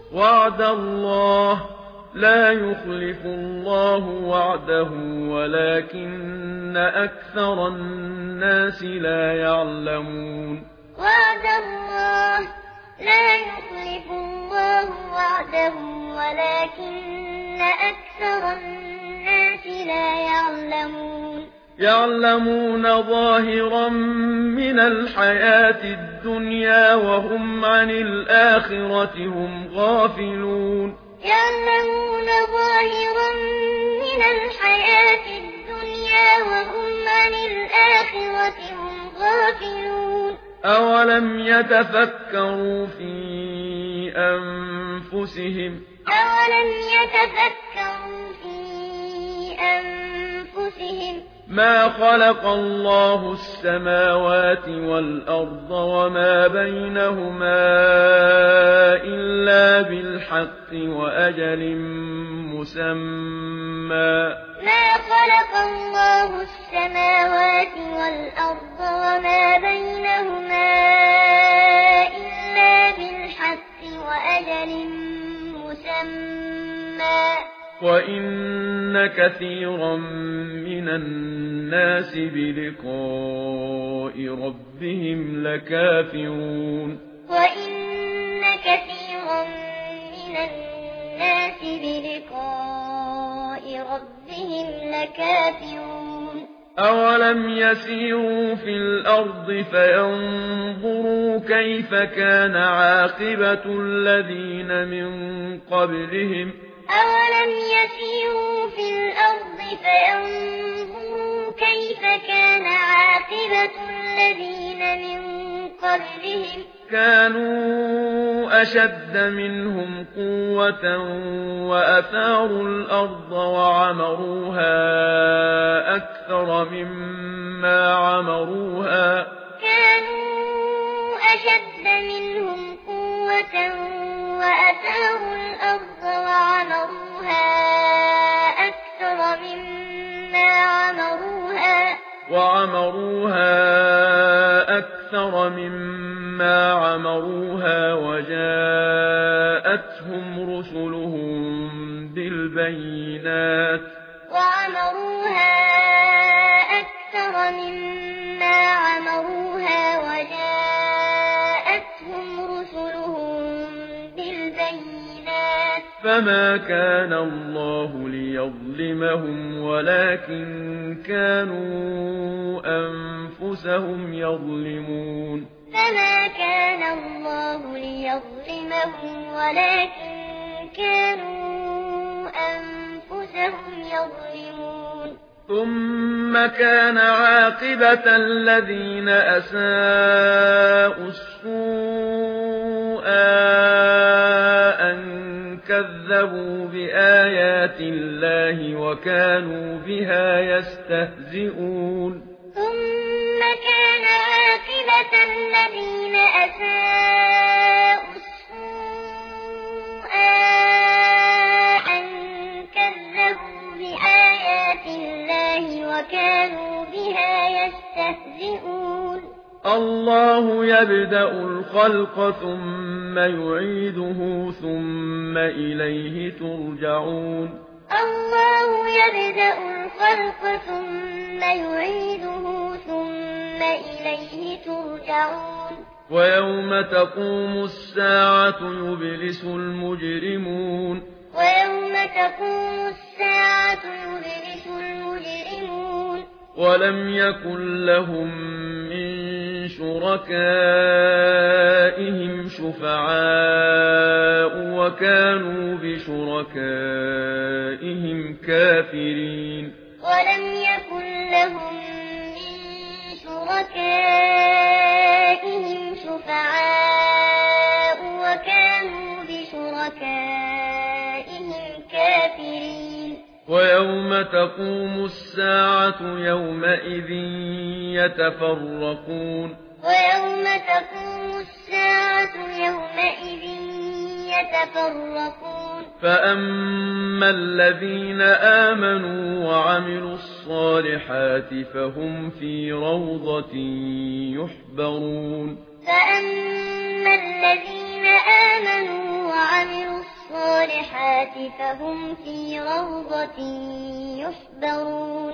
وعد الله لا يخلف الله وعده ولكن أكثر الناس لا يعلمون وعد الله لا يخلف الله وعده ولكن أكثر الناس لا يعلمون يعلمون ظاهرا من الحياة الدنيا وهم عن الآخرة هم غافلون يعلمون ظاهرا من الحياة الدنيا وهم عن الآخرة هم غافلون أولم يتفكروا في أنفسهم ما خلق الله السماوات والأرض وما بينهما إلا بالحق وأجل مسمى ما خلق الله السماوات والأرض وما بينهما إلا بالحق وأجل مسمى وإن كثيرا من الناس بلقاء ربهم لكافرون وإن كثيرا من الناس بلقاء ربهم لكافرون أولم يسيروا في الأرض فينظروا كيف كان عاقبة الذين من قبلهم أولم يسيروا في الأرض فينظروا كيف كان عاقبة الذين من قبلهم كانوا أشد منهم قوة وأثاروا الأرض وعمروها أكثر مما عمروها كانوا أشد منهم قوة وأثاروا الأرض وعمروها أكثر مما عمروها وجاءتهم رسلهم بالبينات فما كان الله ليظلمهم ولكن كانوا أنفسهم يظلمون ثم كان عاقبة الذين أساءوا السوء أن كذبوا بآيات الله وكانوا بها يستهزئون ثم كان عاقبة الذين أساءوا السوء أن كذبوا بآيات الله وكانوا بها يستهزئون الله يبدأ الخلق ثم يعيده ثم إليه ترجعون الله يبدأ الخلق ثم يعيده ثم إليه ترجعون ويوم تقوم الساعة يبلس المجرمون ولم يكن لهم من شركائهم شفعاء وكانوا بشركائهم كافرين ولم يكن لهم من شركائهم شفعاء وكانوا بشركائهم كافرين ويوم تقوم الساعة يومئذ يتفرقون فأما الذين آمنوا وعملوا الصالحات فهم في روضة يحبرون فأما الذين آمنوا وعملوا الصالحات فهم في روضة يحبرون